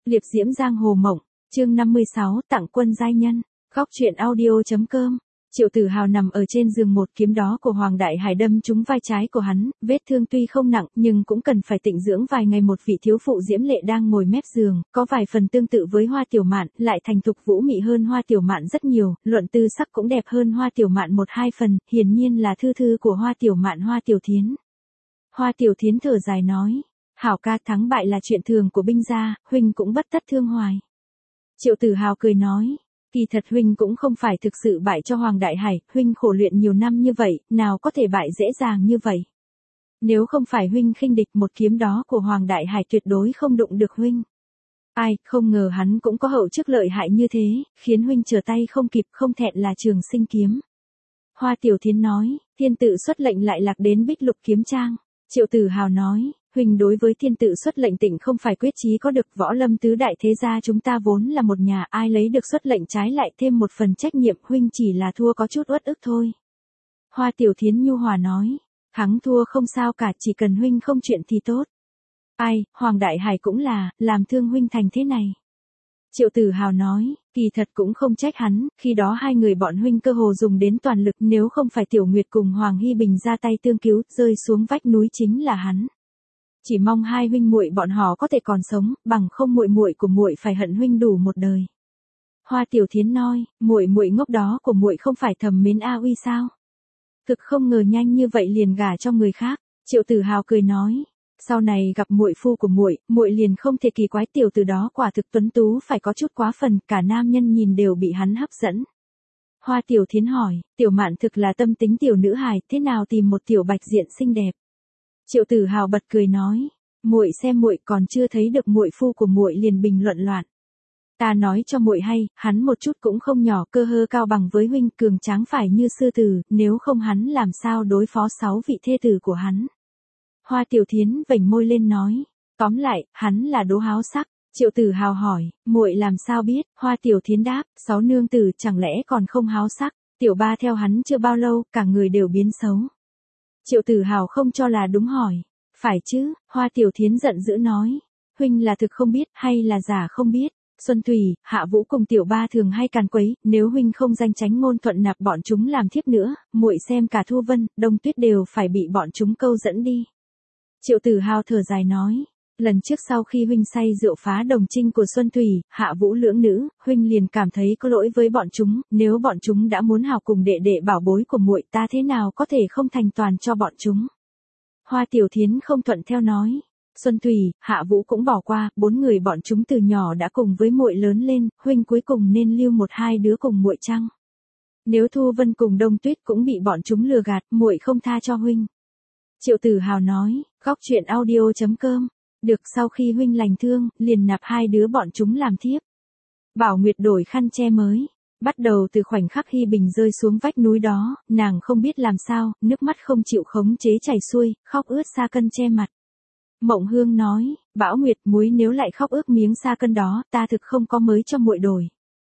Liệp diễm giang hồ mộng, chương 56, tặng quân giai nhân. Góc truyện audio.com. Triệu Tử Hào nằm ở trên giường, một kiếm đó của Hoàng Đại Hải đâm trúng vai trái của hắn, vết thương tuy không nặng nhưng cũng cần phải tịnh dưỡng vài ngày. Một vị thiếu phụ diễm lệ đang ngồi mép giường, có vài phần tương tự với Hoa Tiểu Mạn, lại thành thục vũ mị hơn Hoa Tiểu Mạn rất nhiều, luận tư sắc cũng đẹp hơn Hoa Tiểu Mạn một hai phần, hiển nhiên là thư thư của Hoa Tiểu Mạn. Hoa Tiểu Thiến. Hoa Tiểu Thiến thở dài nói, Hảo ca, thắng bại là chuyện thường của binh gia, huynh cũng bất tất thương hoài. Triệu Tử Hào cười nói, kỳ thật huynh cũng không phải thực sự bại cho Hoàng Đại Hải, huynh khổ luyện nhiều năm như vậy, nào có thể bại dễ dàng như vậy. Nếu không phải huynh khinh địch, một kiếm đó của Hoàng Đại Hải tuyệt đối không đụng được huynh. Ai, không ngờ hắn cũng có hậu chức lợi hại như thế, khiến huynh trở tay không kịp, không thẹn là Trường Sinh kiếm. Hoa Tiểu Thiến nói, thiên tự xuất lệnh lại lạc đến Bích Lục kiếm trang. Triệu Tử Hào nói, huynh đối với thiên tự xuất lệnh tịnh không phải quyết chí có được, võ lâm tứ đại thế gia chúng ta vốn là một nhà, ai lấy được xuất lệnh trái lại thêm một phần trách nhiệm, huynh chỉ là thua có chút uất ức thôi. Hoa Tiểu Thiến nhu hòa nói, thắng thua không sao cả, chỉ cần huynh không chuyện thì tốt. Ai, Hoàng Đại Hải cũng là, làm thương huynh thành thế này. Triệu Tử Hào nói, kỳ thật cũng không trách hắn, khi đó hai người bọn huynh cơ hồ dùng đến toàn lực, nếu không phải Tiểu Nguyệt cùng Hoàng Hy Bình ra tay tương cứu, rơi xuống vách núi chính là hắn. Chỉ mong hai huynh muội bọn họ có thể còn sống, bằng không muội muội của muội phải hận huynh đủ một đời. Hoa Tiểu Thiến nói, muội muội ngốc đó của muội không phải thầm mến A Uy sao? Thực không ngờ nhanh như vậy liền gả cho người khác. Triệu Tử Hào cười nói, sau này gặp muội phu của muội, muội liền không thể kỳ quái, tiểu tử đó quả thực tuấn tú phải có chút quá phần, cả nam nhân nhìn đều bị hắn hấp dẫn. Hoa Tiểu Thiến hỏi, Tiểu Mạn thực là tâm tính tiểu nữ hài, thế nào tìm một tiểu bạch diện xinh đẹp? Triệu Tử Hào bật cười nói, muội xem muội còn chưa thấy được muội phu của muội liền bình luận loạn. Ta nói cho muội hay, hắn một chút cũng không nhỏ, cơ hơ cao bằng với huynh, cường tráng phải như sư tử, nếu không hắn làm sao đối phó 6 vị thê tử của hắn. Hoa Tiểu Thiến vểnh môi lên nói, tóm lại, hắn là đố háo sắc. Triệu Tử Hào hỏi, muội làm sao biết? Hoa Tiểu Thiến đáp, 6 nương tử chẳng lẽ còn không háo sắc? Tiểu ba theo hắn chưa bao lâu, cả người đều biến xấu. Triệu Tử Hào không cho là đúng hỏi, phải chứ? Hoa Tiểu Thiến giận dữ nói, huynh là thực không biết hay là giả không biết? Xuân Thủy, Hạ Vũ cùng Tiểu ba thường hay càn quấy, nếu huynh không danh tránh ngôn thuận nạp bọn chúng làm thiếp nữa, muội xem cả Thu Vân, Đông Tuyết đều phải bị bọn chúng câu dẫn đi. Triệu Tử Hào thở dài nói, lần trước sau khi huynh say rượu phá đồng trinh của Xuân Thủy, Hạ Vũ lưỡng nữ, huynh liền cảm thấy có lỗi với bọn chúng, nếu bọn chúng đã muốn hào cùng đệ đệ bảo bối của muội, ta thế nào có thể không thành toàn cho bọn chúng. Hoa Tiểu Thiến không thuận theo nói, Xuân Thủy, Hạ Vũ cũng bỏ qua, 4 người bọn chúng từ nhỏ đã cùng với muội lớn lên, huynh cuối cùng nên lưu một hai đứa cùng muội chăng? Nếu Thu Vân cùng Đông Tuyết cũng bị bọn chúng lừa gạt, muội không tha cho huynh. Triệu Tử Hào nói, góc truyện audio.com. Được, sau khi huynh lành thương, liền nạp hai đứa bọn chúng làm thiếp. Bảo Nguyệt đổi khăn che mới. Bắt đầu từ khoảnh khắc Hy Bình rơi xuống vách núi đó, nàng không biết làm sao, nước mắt không chịu khống chế chảy xuôi, khóc ướt sa cân che mặt. Mộng Hương nói, Bảo Nguyệt muối nếu lại khóc ướt miếng sa cân đó, ta thực không có mới cho muội đổi.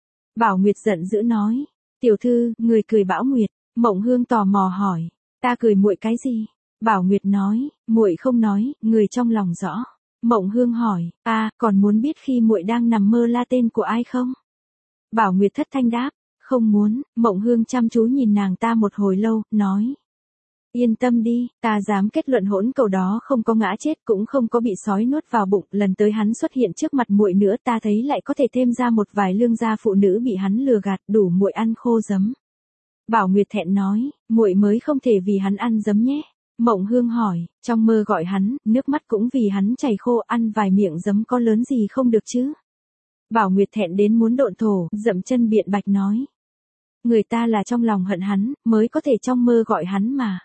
Bảo Nguyệt giận dữ nói, tiểu thư, người cười Bảo Nguyệt. Mộng Hương tò mò hỏi, ta cười muội cái gì? Bảo Nguyệt nói, muội không nói, người trong lòng rõ. Mộng Hương hỏi, còn muốn biết khi muội đang nằm mơ la tên của ai không? Bảo Nguyệt thất thanh đáp, không muốn. Mộng Hương chăm chú nhìn nàng ta một hồi lâu, nói, yên tâm đi, ta dám kết luận hỗn cầu đó không có ngã chết, cũng không có bị sói nuốt vào bụng, lần tới hắn xuất hiện trước mặt muội nữa, ta thấy lại có thể thêm ra một vài lương gia phụ nữ bị hắn lừa gạt, đủ muội ăn khô giấm. Bảo Nguyệt thẹn nói, muội mới không thể vì hắn ăn giấm nhé. Mộng Hương hỏi, trong mơ gọi hắn, nước mắt cũng vì hắn chảy khô, ăn vài miệng giấm có lớn gì không được chứ? Bảo Nguyệt thẹn đến muốn độn thổ, dậm chân biện bạch nói, người ta là trong lòng hận hắn, mới có thể trong mơ gọi hắn mà.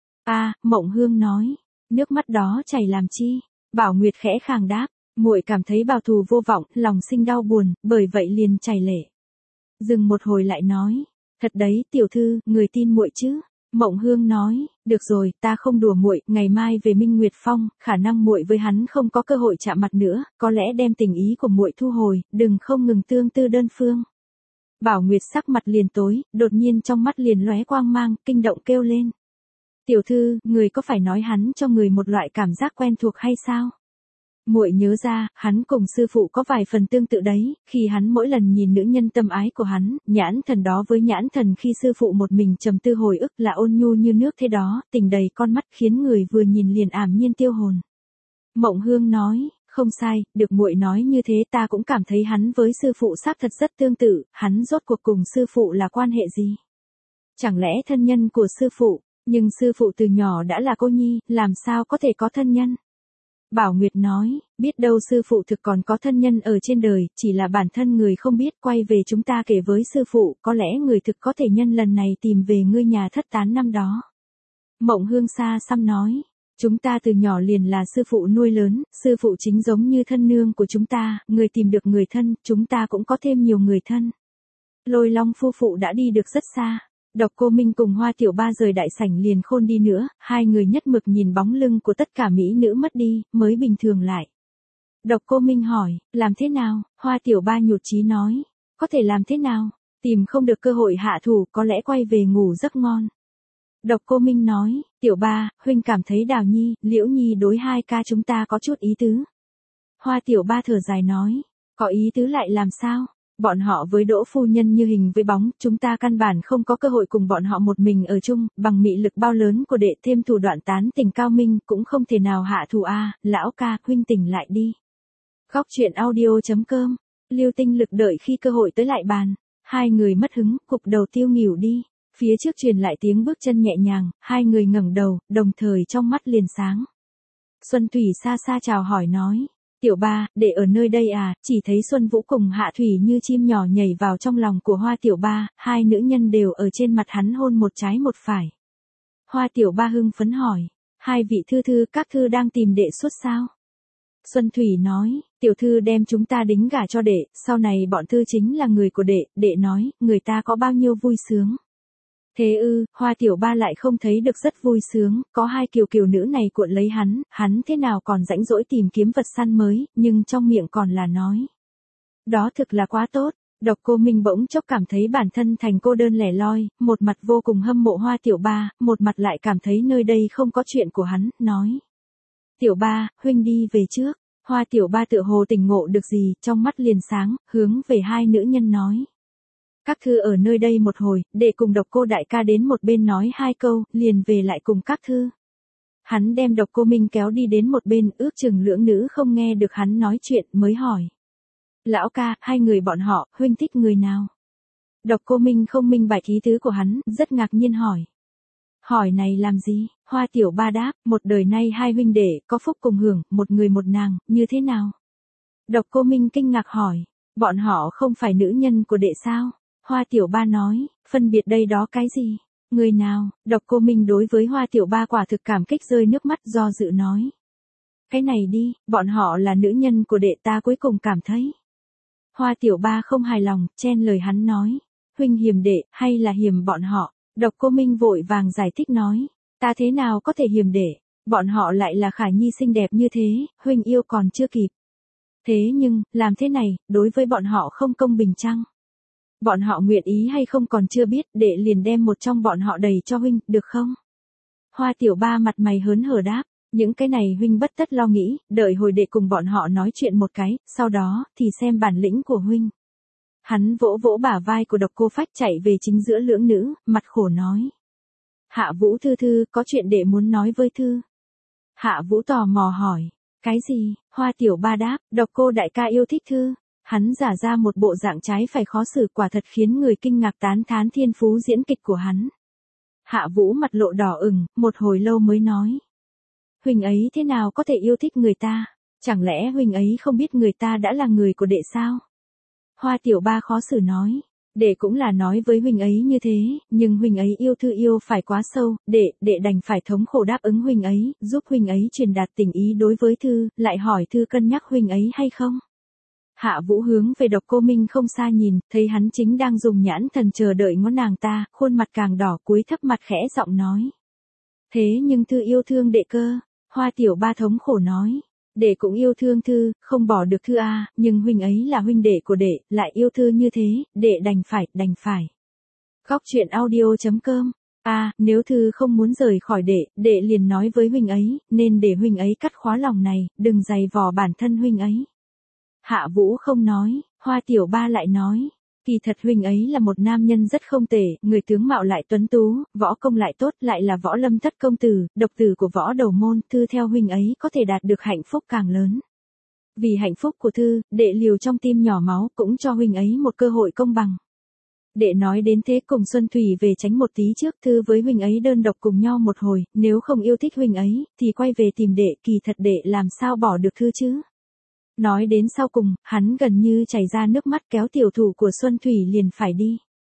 Mộng Hương nói, nước mắt đó chảy làm chi? Bảo Nguyệt khẽ khàng đáp, muội cảm thấy báo thù vô vọng, lòng sinh đau buồn, bởi vậy liền chảy lệ. Dừng một hồi lại nói, thật đấy tiểu thư, người tin muội chứ? Mộng Hương nói, được rồi, ta không đùa muội, ngày mai về Minh Nguyệt Phong, khả năng muội với hắn không có cơ hội chạm mặt nữa, có lẽ đem tình ý của muội thu hồi, đừng không ngừng tương tư đơn phương. Bảo Nguyệt sắc mặt liền tối, đột nhiên trong mắt liền lóe quang mang, kinh động kêu lên. Tiểu thư, người có phải nói hắn cho người một loại cảm giác quen thuộc hay sao? Muội nhớ ra, hắn cùng sư phụ có vài phần tương tự đấy, khi hắn mỗi lần nhìn nữ nhân tâm ái của hắn, nhãn thần đó với nhãn thần khi sư phụ một mình trầm tư hồi ức là ôn nhu như nước thế đó, tình đầy con mắt khiến người vừa nhìn liền ảm nhiên tiêu hồn. Mộng Hương nói, không sai, được muội nói như thế ta cũng cảm thấy hắn với sư phụ xác thật rất tương tự, hắn rốt cuộc cùng sư phụ là quan hệ gì? Chẳng lẽ thân nhân của sư phụ, nhưng sư phụ từ nhỏ đã là cô nhi, làm sao có thể có thân nhân? Bảo Nguyệt nói, biết đâu sư phụ thực còn có thân nhân ở trên đời, chỉ là bản thân người không biết, quay về chúng ta kể với sư phụ, có lẽ người thực có thể nhân lần này tìm về ngươi nhà thất tán năm đó. Mộng Hương xa xăm nói, chúng ta từ nhỏ liền là sư phụ nuôi lớn, sư phụ chính giống như thân nương của chúng ta, người tìm được người thân, chúng ta cũng có thêm nhiều người thân. Lôi Long phu phụ đã đi được rất xa. Độc Cô Minh cùng Hoa Tiểu Ba rời đại sảnh liền khôn đi nữa, hai người nhất mực nhìn bóng lưng của tất cả mỹ nữ mất đi, mới bình thường lại. Độc Cô Minh hỏi, làm thế nào? Hoa Tiểu Ba nhụt chí nói, có thể làm thế nào? Tìm không được cơ hội hạ thủ, có lẽ quay về ngủ giấc ngon. Độc Cô Minh nói, Tiểu Ba, huynh cảm thấy Đào Nhi, Liễu Nhi đối hai ca chúng ta có chút ý tứ. Hoa Tiểu Ba thở dài nói, có ý tứ lại làm sao? Bọn họ với Đỗ phu nhân như hình với bóng, chúng ta căn bản không có cơ hội cùng bọn họ một mình ở chung, bằng mị lực bao lớn của đệ thêm thủ đoạn tán tình cao minh, cũng không thể nào hạ thủ a, lão ca, huynh tỉnh lại đi. Góc truyện audio.com, Lưu Tinh Lực đợi khi cơ hội tới lại bàn, hai người mất hứng, cục đầu tiêu nghỉu đi, phía trước truyền lại tiếng bước chân nhẹ nhàng, hai người ngẩng đầu, đồng thời trong mắt liền sáng. Xuân Thủy xa xa chào hỏi nói. Tiểu Ba, để ở nơi đây à, chỉ thấy Xuân Vũ cùng Hạ Thủy như chim nhỏ nhảy vào trong lòng của Hoa Tiểu Ba, hai nữ nhân đều ở trên mặt hắn hôn một trái một phải. Hoa Tiểu Ba hưng phấn hỏi, hai vị thư thư các thư đang tìm đệ suốt sao? Xuân Thủy nói, tiểu thư đem chúng ta đính gả cho đệ, sau này bọn thư chính là người của đệ nói, người ta có bao nhiêu vui sướng. Thế ư, Hoa Tiểu Ba lại không thấy được rất vui sướng, có hai kiều nữ này cuộn lấy hắn thế nào còn rãnh rỗi tìm kiếm vật săn mới, nhưng trong miệng còn là nói. Đó thực là quá tốt, Độc Cô Minh bỗng chốc cảm thấy bản thân thành cô đơn lẻ loi, một mặt vô cùng hâm mộ Hoa Tiểu Ba, một mặt lại cảm thấy nơi đây không có chuyện của hắn, nói. Tiểu Ba, huynh đi về trước, Hoa Tiểu Ba tựa hồ tỉnh ngộ được gì, trong mắt liền sáng, hướng về hai nữ nhân nói. Các thư ở nơi đây một hồi, để cùng Độc Cô đại ca đến một bên nói hai câu, liền về lại cùng các thư. Hắn đem Độc Cô Minh kéo đi đến một bên, ước chừng lưỡng nữ không nghe được hắn nói chuyện, mới hỏi. Lão ca, hai người bọn họ, huynh thích người nào? Độc Cô Minh không minh bạch ý tứ của hắn, rất ngạc nhiên hỏi. Hỏi này làm gì? Hoa Tiểu Ba đáp, một đời nay hai huynh đệ, có phúc cùng hưởng, một người một nàng, như thế nào? Độc Cô Minh kinh ngạc hỏi, bọn họ không phải nữ nhân của đệ sao? Hoa Tiểu Ba nói, phân biệt đây đó cái gì? Người nào? Độc Cô Minh đối với Hoa Tiểu Ba quả thực cảm kích rơi nước mắt do dự nói. Cái này đi, bọn họ là nữ nhân của đệ ta cuối cùng cảm thấy. Hoa Tiểu Ba không hài lòng, chen lời hắn nói. Huynh hiềm đệ, hay là hiềm bọn họ? Độc Cô Minh vội vàng giải thích nói. Ta thế nào có thể hiềm đệ? Bọn họ lại là Khả Nhi xinh đẹp như thế, huynh yêu còn chưa kịp. Thế nhưng, làm thế này, đối với bọn họ không công bình chăng? Bọn họ nguyện ý hay không còn chưa biết, đệ liền đem một trong bọn họ đầy cho huynh, được không? Hoa Tiểu Ba mặt mày hớn hở đáp, những cái này huynh bất tất lo nghĩ, đợi hồi đệ cùng bọn họ nói chuyện một cái, sau đó, thì xem bản lĩnh của huynh. Hắn vỗ vỗ bả vai của Độc Cô Phách chạy về chính giữa lưỡng nữ, mặt khổ nói. Hạ Vũ thư thư, có chuyện đệ muốn nói với thư. Hạ Vũ tò mò hỏi, cái gì? Hoa Tiểu Ba đáp, Độc Cô đại ca yêu thích thư. Hắn giả ra một bộ dạng trái phải khó xử, quả thật khiến người kinh ngạc tán thán thiên phú diễn kịch của hắn. Hạ Vũ mặt lộ đỏ ửng, một hồi lâu mới nói. Huynh ấy thế nào có thể yêu thích người ta? Chẳng lẽ huynh ấy không biết người ta đã là người của đệ sao? Hoa Tiểu Ba khó xử nói. Đệ cũng là nói với huynh ấy như thế, nhưng huynh ấy yêu thư yêu phải quá sâu, đệ đành phải thống khổ đáp ứng huynh ấy, giúp huynh ấy truyền đạt tình ý đối với thư, lại hỏi thư cân nhắc huynh ấy hay không? Hạ Vũ hướng về Độc Cô Minh không xa nhìn, thấy hắn chính đang dùng nhãn thần chờ đợi ngó nàng ta, khuôn mặt càng đỏ, cúi thấp mặt khẽ giọng nói. Thế nhưng thư yêu thương đệ cơ, Hoa Tiểu Ba thống khổ nói. Đệ cũng yêu thương thư, không bỏ được thư a, nhưng huynh ấy là huynh đệ của đệ, lại yêu thư như thế, đệ đành phải. Góc truyện audio.com Nếu Thư không muốn rời khỏi đệ liền nói với huynh ấy, nên để huynh ấy cắt khóa lòng này, đừng giày vò bản thân huynh ấy. Hạ Vũ không nói, Hoa Tiểu Ba lại nói. Kỳ thật huynh ấy là một nam nhân rất không tệ, người tướng mạo lại tuấn tú, võ công lại tốt, lại là võ lâm thất công tử, độc tử của võ đầu môn, Thư theo huynh ấy có thể đạt được hạnh phúc càng lớn. Vì hạnh phúc của Thư, đệ liều trong tim nhỏ máu cũng cho huynh ấy một cơ hội công bằng. Đệ nói đến thế cùng Xuân Thủy về tránh một tí trước, Thư với huynh ấy đơn độc cùng nhau một hồi, nếu không yêu thích huynh ấy, thì quay về tìm đệ, kỳ thật đệ làm sao bỏ được Thư chứ. Nói đến sau cùng, hắn gần như chảy ra nước mắt kéo tiểu thủ của Xuân Thủy liền phải đi.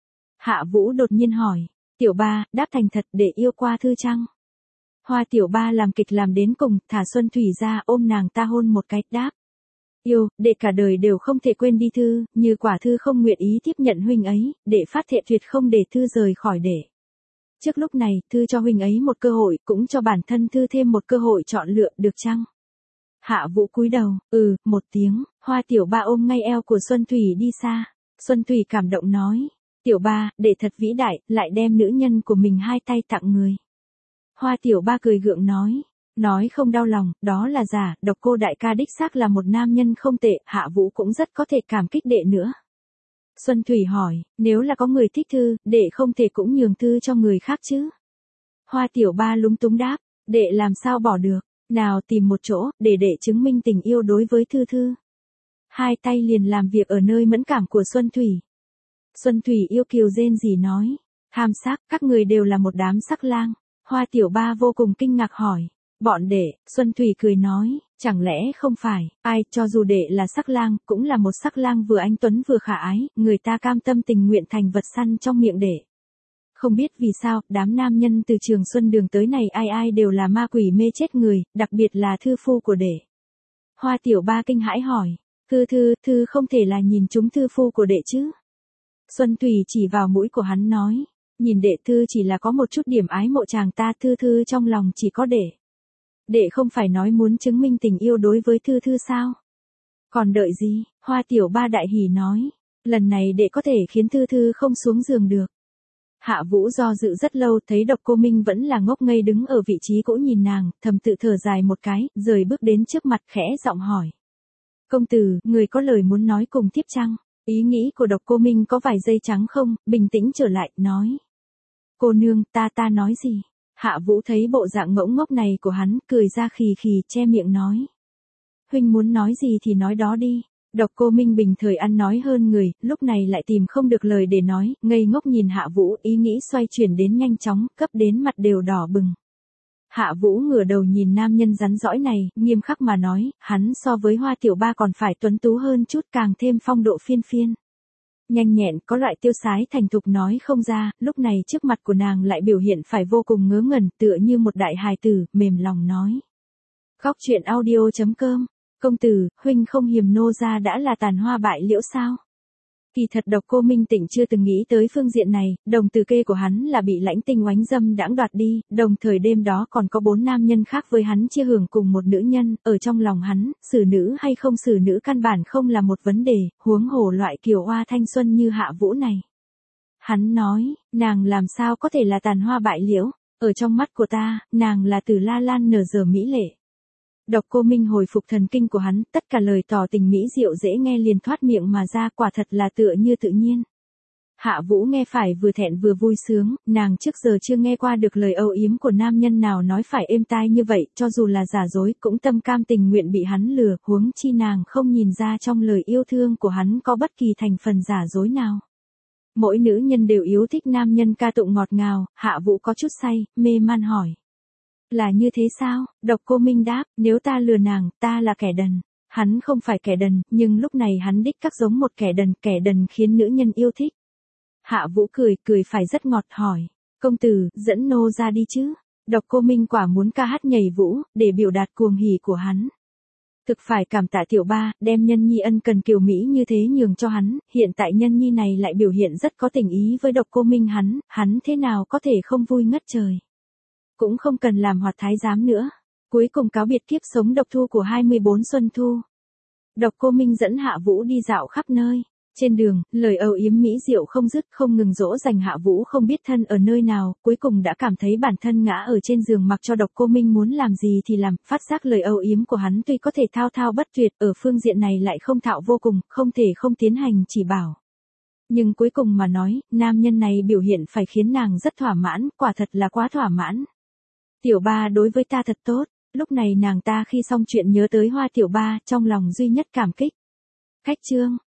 Hạ Vũ đột nhiên hỏi, Tiểu Ba, đáp thành thật đệ yêu qua Thư chăng? Hoa Tiểu Ba làm kịch làm đến cùng, thả Xuân Thủy ra ôm nàng ta hôn một cái, đáp. Yêu, đệ cả đời đều không thể quên đi Thư, như quả Thư không nguyện ý tiếp nhận huynh ấy, đệ phát thệ tuyệt không để Thư rời khỏi đệ. Trước lúc này, Thư cho huynh ấy một cơ hội, cũng cho bản thân Thư thêm một cơ hội chọn lựa, được chăng? Hạ Vũ cúi đầu, một tiếng, Hoa Tiểu Ba ôm ngay eo của Xuân Thủy đi xa. Xuân Thủy cảm động nói, Tiểu Ba, đệ thật vĩ đại, lại đem nữ nhân của mình hai tay tặng người. Hoa Tiểu Ba cười gượng nói không đau lòng, đó là giả, Độc Cô đại ca đích xác là một nam nhân không tệ, Hạ Vũ cũng rất có thể cảm kích đệ nữa. Xuân Thủy hỏi, nếu là có người thích Thư, đệ không thể cũng nhường Thư cho người khác chứ? Hoa Tiểu Ba lúng túng đáp, đệ làm sao bỏ được, nào tìm một chỗ, để đệ chứng minh tình yêu đối với Thư. Hai tay liền làm việc ở nơi mẫn cảm của Xuân Thủy. Xuân Thủy yêu kiều rên rỉ nói, tham sắc, các người đều là một đám sắc lang. Hoa Tiểu Ba vô cùng kinh ngạc hỏi, bọn đệ, Xuân Thủy cười nói, chẳng lẽ không phải, ai, cho dù đệ là sắc lang, cũng là một sắc lang vừa anh tuấn vừa khả ái, người ta cam tâm tình nguyện thành vật săn trong miệng đệ. Không biết vì sao, đám nam nhân từ Trường Xuân Đường tới này ai đều là ma quỷ mê chết người, đặc biệt là thư phu của đệ. Hoa Tiểu Ba kinh hãi hỏi, Thư không thể là nhìn chúng thư phu của đệ chứ? Xuân Thủy chỉ vào mũi của hắn nói, nhìn đệ Thư chỉ là có một chút điểm ái mộ chàng ta, Thư trong lòng chỉ có đệ. Đệ không phải nói muốn chứng minh tình yêu đối với Thư sao? Còn đợi gì? Hoa Tiểu Ba đại hỉ nói, lần này đệ có thể khiến Thư không xuống giường được. Hạ Vũ do dự rất lâu, thấy Độc Cô Minh vẫn là ngốc ngây đứng ở vị trí cũ nhìn nàng, thầm tự thở dài một cái, rời bước đến trước mặt khẽ giọng hỏi. Công tử, người có lời muốn nói cùng thiếp chăng? Ý nghĩ của Độc Cô Minh có vài giây trắng không, bình tĩnh trở lại, nói. Cô nương, ta nói gì? Hạ Vũ thấy bộ dạng ngỗng ngốc này của hắn, cười ra khì khì, che miệng nói. Huynh muốn nói gì thì nói đó đi. Độc Cô Minh bình thời ăn nói hơn người, lúc này lại tìm không được lời để nói, ngây ngốc nhìn Hạ Vũ, ý nghĩ xoay chuyển đến nhanh chóng, cấp đến mặt đều đỏ bừng. Hạ Vũ ngửa đầu nhìn nam nhân rắn rõi này, nghiêm khắc mà nói, hắn so với Hoa Tiểu Ba còn phải tuấn tú hơn chút, càng thêm phong độ phiên phiên. Nhanh nhẹn, có loại tiêu sái thành thục nói không ra, lúc này trước mặt của nàng lại biểu hiện phải vô cùng ngớ ngẩn, tựa như một đại hài tử, mềm lòng nói. Góc truyện audio.com. Công tử, huynh không hiềm nô ra đã là tàn hoa bại liễu sao? Kỳ thật Độc Cô Minh Tịnh chưa từng nghĩ tới phương diện này, đồng tử kê của hắn là bị Lãnh Tinh oánh dâm đãng đoạt đi, đồng thời đêm đó còn có 4 nam nhân khác với hắn chia hưởng cùng một nữ nhân, ở trong lòng hắn, xử nữ hay không xử nữ căn bản không là một vấn đề, huống hồ loại kiều hoa thanh xuân như Hạ Vũ này. Hắn nói, nàng làm sao có thể là tàn hoa bại liễu, ở trong mắt của ta, nàng là Tử La Lan nở dở mỹ lệ. Độc Cô Minh hồi phục thần kinh của hắn, tất cả lời tỏ tình mỹ diệu dễ nghe liền thoát miệng mà ra, quả thật là tựa như tự nhiên. Hạ Vũ nghe phải vừa thẹn vừa vui sướng, nàng trước giờ chưa nghe qua được lời âu yếm của nam nhân nào nói phải êm tai như vậy, cho dù là giả dối cũng tâm cam tình nguyện bị hắn lừa, huống chi nàng không nhìn ra trong lời yêu thương của hắn có bất kỳ thành phần giả dối nào. Mỗi nữ nhân đều yêu thích nam nhân ca tụng ngọt ngào, Hạ Vũ có chút say, mê man hỏi. Là như thế sao? Độc Cô Minh đáp, nếu ta lừa nàng, ta là kẻ đần. Hắn không phải kẻ đần, nhưng lúc này hắn đích các giống một kẻ đần khiến nữ nhân yêu thích. Hạ Vũ cười phải rất ngọt hỏi. Công tử, dẫn nô ra đi chứ. Độc Cô Minh quả muốn ca hát nhảy vũ, để biểu đạt cuồng hỉ của hắn. Thực phải cảm tạ Tiểu Ba, đem nhân nhi ân cần kiều mỹ như thế nhường cho hắn, hiện tại nhân nhi này lại biểu hiện rất có tình ý với Độc Cô Minh hắn thế nào có thể không vui ngất trời. Cũng không cần làm hoạt thái giám nữa. Cuối cùng cáo biệt kiếp sống độc thu của 24 xuân thu. Độc Cô Minh dẫn Hạ Vũ đi dạo khắp nơi. Trên đường, lời âu yếm mỹ diệu không dứt, không ngừng dỗ dành Hạ Vũ không biết thân ở nơi nào, cuối cùng đã cảm thấy bản thân ngã ở trên giường mặc cho Độc Cô Minh muốn làm gì thì làm, phát giác lời âu yếm của hắn tuy có thể thao thao bất tuyệt, ở phương diện này lại không thạo vô cùng, không thể không tiến hành chỉ bảo. Nhưng cuối cùng mà nói, nam nhân này biểu hiện phải khiến nàng rất thỏa mãn, quả thật là quá thỏa mãn. Tiểu Ba đối với ta thật tốt, lúc này nàng ta khi xong chuyện nhớ tới Hoa Tiểu Ba, trong lòng duy nhất cảm kích. Khách chương